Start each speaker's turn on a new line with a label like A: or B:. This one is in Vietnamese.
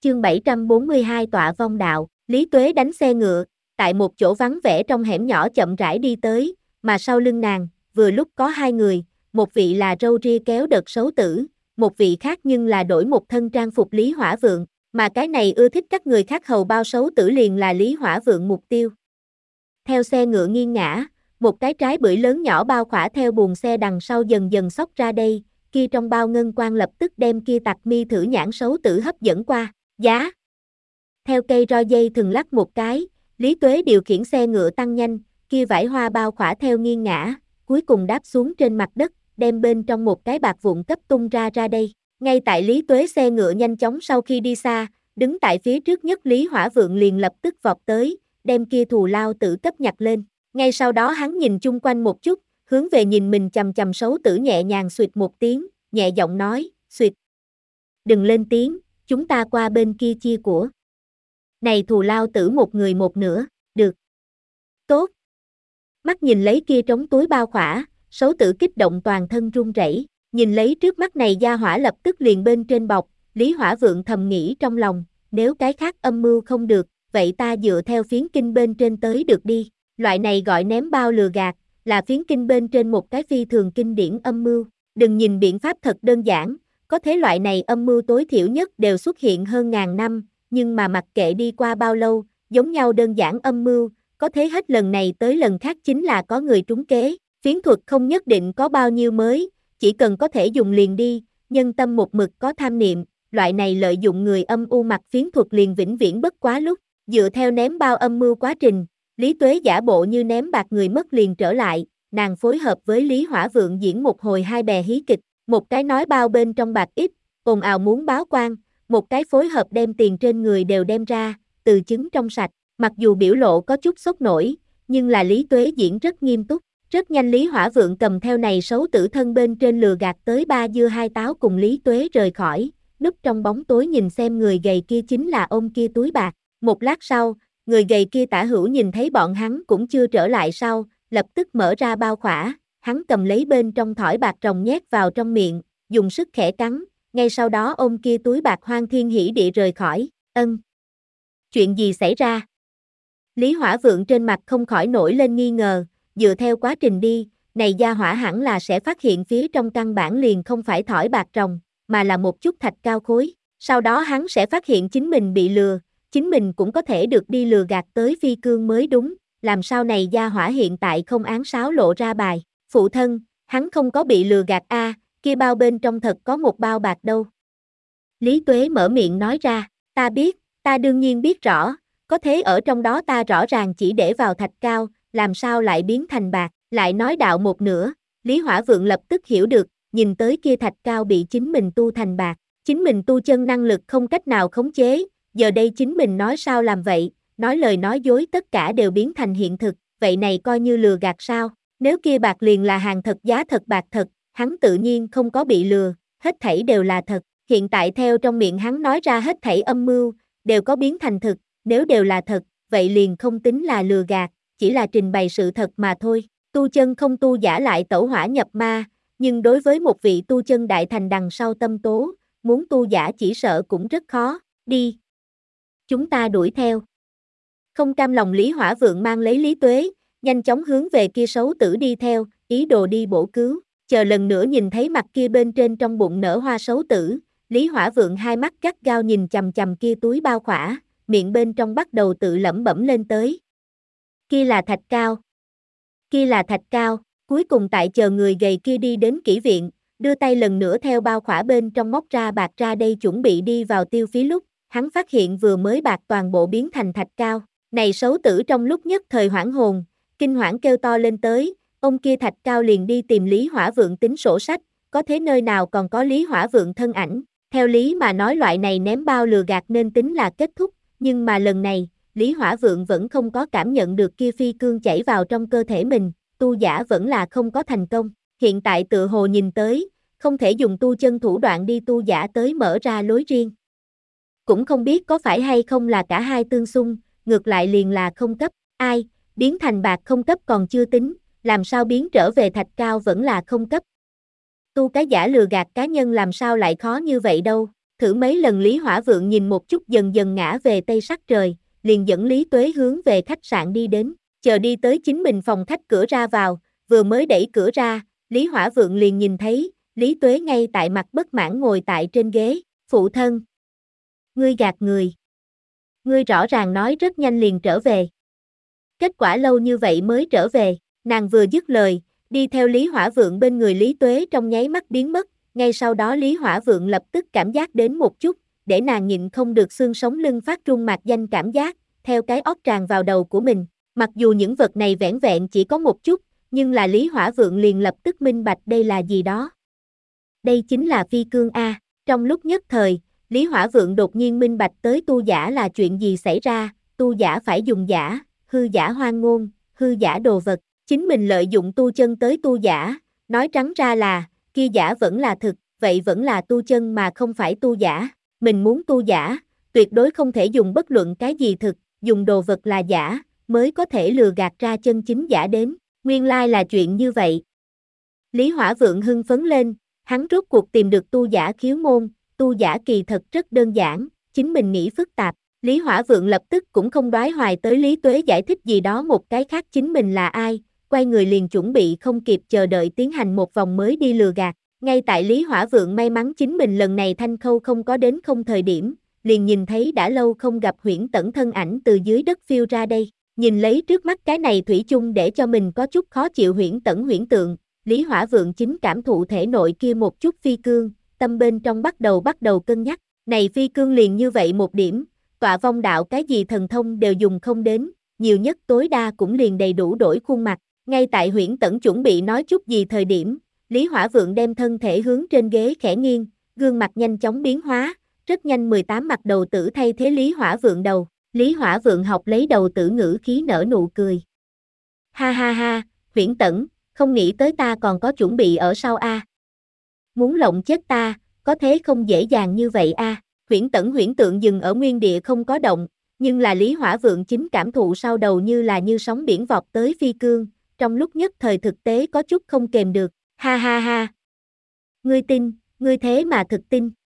A: Chương 742 Tọa vong đạo, Lý Tuế đánh xe ngựa, tại một chỗ vắng vẻ trong hẻm nhỏ chậm rãi đi tới, mà sau lưng nàng, vừa lúc có hai người, một vị là râu ria kéo đợt xấu tử, một vị khác nhưng là đổi một thân trang phục Lý Hỏa Vượng, mà cái này ưa thích các người khác hầu bao xấu tử liền là Lý Hỏa Vượng mục tiêu. Theo xe ngựa nghiêng ngã, một cái trái bưởi lớn nhỏ bao khỏa theo buồng xe đằng sau dần dần xốc ra đây, kia trong bao ngân quang lập tức đem kia tặc mi thử nhãn xấu tử hấp dẫn qua, giá. Theo cây roi dây thừng lắc một cái, Lý Tuế điều khiển xe ngựa tăng nhanh, kia vải hoa bao khỏa theo nghiêng ngã, cuối cùng đáp xuống trên mặt đất, đem bên trong một cái bạc vụn cấp tung ra đây. Ngay tại Lý Tuế xe ngựa nhanh chóng sau khi đi xa, đứng tại phía trước nhất Lý Hỏa Vượng liền lập tức vọt tới, đem kia thù lao tử cấp nhặt lên. Ngay sau đó hắn nhìn chung quanh một chút, hướng về nhìn mình chằm chằm xấu tử nhẹ nhàng xuyệt một tiếng, nhẹ giọng nói, xuyệt. Đừng lên tiếng, chúng ta qua bên kia chia của. Này thù lao tử một người một nửa, được. Tốt. Mắt nhìn lấy kia trống túi bao khỏa, xấu tử kích động toàn thân run rẩy, nhìn lấy trước mắt này gia hỏa lập tức liền bên trên bọc, Lý Hỏa Vượng thầm nghĩ trong lòng, nếu cái khác âm mưu không được, vậy ta dựa theo phiến kinh bên trên tới được đi. Loại này gọi ném bao lừa gạt, là phiến kinh bên trên một cái phi thường kinh điển âm mưu. Đừng nhìn biện pháp thật đơn giản, có thế loại này âm mưu tối thiểu nhất đều xuất hiện hơn ngàn năm, nhưng mà mặc kệ đi qua bao lâu, giống nhau đơn giản âm mưu, có thế hết lần này tới lần khác chính là có người trúng kế. Phiến thuật không nhất định có bao nhiêu mới, chỉ cần có thể dùng liền đi, nhân tâm một mực có tham niệm, loại này lợi dụng người âm u mặc phiến thuật liền vĩnh viễn bất quá lúc. Dựa theo ném bao âm mưu quá trình, Lý Tuế giả bộ như ném bạc người mất liền trở lại, nàng phối hợp với Lý Hỏa Vượng diễn một hồi hai bè hí kịch, một cái nói bao bên trong bạc ít, ồn ào muốn báo quan, một cái phối hợp đem tiền trên người đều đem ra, từ chứng trong sạch, mặc dù biểu lộ có chút sốc nổi, nhưng là Lý Tuế diễn rất nghiêm túc, rất nhanh Lý Hỏa Vượng cầm theo này xấu tử thân bên trên lừa gạt tới ba dưa hai táo cùng Lý Tuế rời khỏi, núp trong bóng tối nhìn xem người gầy kia chính là ôm kia túi bạc, một lát sau, người gầy kia tả hữu nhìn thấy bọn hắn cũng chưa trở lại sau, lập tức mở ra bao khỏa, hắn cầm lấy bên trong thỏi bạc rồng nhét vào trong miệng, dùng sức khẽ cắn, ngay sau đó ôm kia túi bạc hoan thiên hỉ địa rời khỏi, Chuyện gì xảy ra? Lý Hỏa Vượng trên mặt không khỏi nổi lên nghi ngờ, dựa theo quá trình đi, này gia hỏa hẳn là sẽ phát hiện phía trong căn bản liền không phải thỏi bạc rồng, mà là một chút thạch cao khối, sau đó hắn sẽ phát hiện chính mình bị lừa, chính mình cũng có thể được đi lừa gạt tới phi cương mới đúng, làm sao này gia hỏa hiện tại không án sáo lộ ra bài, phụ thân, hắn không có bị lừa gạt kia bao bên trong thật có một bao bạc đâu. Lý Tuế mở miệng nói ra, ta biết, ta đương nhiên biết rõ, có thế ở trong đó ta rõ ràng chỉ để vào thạch cao, làm sao lại biến thành bạc, lại nói đạo một nửa, Lý Hỏa Vượng lập tức hiểu được, nhìn tới kia thạch cao bị chính mình tu thành bạc, chính mình tu chân năng lực không cách nào khống chế, giờ đây chính mình nói sao làm vậy, nói lời nói dối tất cả đều biến thành hiện thực, vậy này coi như lừa gạt sao, nếu kia bạc liền là hàng thật giá thật bạc thật, hắn tự nhiên không có bị lừa, hết thảy đều là thật, hiện tại theo trong miệng hắn nói ra hết thảy âm mưu, đều có biến thành thực, nếu đều là thật, vậy liền không tính là lừa gạt, chỉ là trình bày sự thật mà thôi, tu chân không tu giả lại tẩu hỏa nhập ma, nhưng đối với một vị tu chân đại thành đằng sau tâm tố, muốn tu giả chỉ sợ cũng rất khó, đi. Chúng ta đuổi theo. Không cam lòng Lý Hỏa Vượng mang lấy Lý Tuế, nhanh chóng hướng về kia xấu tử đi theo, ý đồ đi bổ cứu, chờ lần nữa nhìn thấy mặt kia bên trên trong bụng nở hoa xấu tử, Lý Hỏa Vượng hai mắt gắt gao nhìn chằm chằm kia túi bao khỏa, miệng bên trong bắt đầu tự lẩm bẩm lên tới. Kia là thạch cao. Kia là thạch cao, cuối cùng tại chờ người gầy kia đi đến kỹ viện, đưa tay lần nữa theo bao khỏa bên trong móc ra bạc ra đây chuẩn bị đi vào tiêu phí lúc, hắn phát hiện vừa mới bạc toàn bộ biến thành thạch cao, này xấu tử trong lúc nhất thời hoảng hồn, kinh hoảng kêu to lên tới, ông kia thạch cao liền đi tìm Lý Hỏa Vượng tính sổ sách, có thế nơi nào còn có Lý Hỏa Vượng thân ảnh, theo lý mà nói loại này ném bao lừa gạt nên tính là kết thúc, nhưng mà lần này, Lý Hỏa Vượng vẫn không có cảm nhận được kia phi cương chảy vào trong cơ thể mình, tu giả vẫn là không có thành công, hiện tại tự hồ nhìn tới, không thể dùng tu chân thủ đoạn đi tu giả tới mở ra lối riêng. Cũng không biết có phải hay không là cả hai tương xung, ngược lại liền là không cấp, ai, biến thành bạc không cấp còn chưa tính, làm sao biến trở về thạch cao vẫn là không cấp. Tu cái giả lừa gạt cá nhân làm sao lại khó như vậy đâu, Thử mấy lần Lý Hỏa Vượng nhìn một chút dần dần ngã về tây sắc trời, liền dẫn Lý Tuế hướng về khách sạn đi đến, chờ đi tới chính mình phòng khách cửa ra vào, vừa mới đẩy cửa ra, Lý Hỏa Vượng liền nhìn thấy, Lý Tuế ngay tại mặt bất mãn ngồi tại trên ghế, phụ thân. Ngươi gạt người. Ngươi rõ ràng nói rất nhanh liền trở về. Kết quả lâu như vậy mới trở về, nàng vừa dứt lời, đi theo Lý Hỏa Vượng bên người Lý Tuế trong nháy mắt biến mất, ngay sau đó Lý Hỏa Vượng lập tức cảm giác đến một chút, để nàng nhịn không được xương sống lưng phát run mạc danh cảm giác, theo cái óc tràn vào đầu của mình, mặc dù những vật này vẻn vẹn chỉ có một chút, nhưng là Lý Hỏa Vượng liền lập tức minh bạch đây là gì đó. Đây chính là phi cương A, trong lúc nhất thời, Lý Hỏa Vượng đột nhiên minh bạch tới tu giả là chuyện gì xảy ra, tu giả phải dùng giả, hư giả hoang ngôn, hư giả đồ vật, chính mình lợi dụng tu chân tới tu giả, nói trắng ra là, kia giả vẫn là thực, vậy vẫn là tu chân mà không phải tu giả, mình muốn tu giả, tuyệt đối không thể dùng bất luận cái gì thực, dùng đồ vật là giả, mới có thể lừa gạt ra chân chính giả đến, nguyên lai là chuyện như vậy. Lý Hỏa Vượng hưng phấn lên, hắn rốt cuộc tìm được tu giả khiếu môn, tu giả kỳ thật rất đơn giản, chính mình nghĩ phức tạp. Lý Hỏa Vượng lập tức cũng không đoái hoài tới Lý Tuế giải thích gì đó một cái khác chính mình là ai, quay người liền chuẩn bị không kịp chờ đợi tiến hành một vòng mới đi lừa gạt. Ngay tại Lý Hỏa Vượng may mắn chính mình lần này thanh khâu không có đến không thời điểm, liền nhìn thấy đã lâu không gặp Huyễn Tẩn thân ảnh từ dưới đất phiêu ra đây. Nhìn lấy trước mắt cái này thủy chung để cho mình có chút khó chịu Huyễn Tẩn huyễn tượng, Lý Hỏa Vượng chính cảm thụ thể nội kia một chút phi cương, tâm bên trong bắt đầu cân nhắc, này phi cương liền như vậy một điểm, tọa vong đạo cái gì thần thông đều dùng không đến, nhiều nhất tối đa cũng liền đầy đủ đổi khuôn mặt, ngay tại Huyễn Tẩn chuẩn bị nói chút gì thời điểm, Lý Hỏa Vượng đem thân thể hướng trên ghế khẽ nghiêng, gương mặt nhanh chóng biến hóa, rất nhanh 18 mặt đầu tử thay thế Lý Hỏa Vượng đầu, Lý Hỏa Vượng học lấy đầu tử ngữ khí nở nụ cười. Ha ha ha, Huyễn Tẩn, không nghĩ tới ta còn có chuẩn bị ở sau a. Muốn lộng chết ta, có thế không dễ dàng như vậy a. Huyễn Tẩn huyễn tượng dừng ở nguyên địa không có động, nhưng là Lý Hỏa Vượng chính cảm thụ sau đầu như là như sóng biển vọt tới phi cương, trong lúc nhất thời thực tế có chút không kềm được, ha ha ha. Ngươi tin, ngươi thế mà thực tin.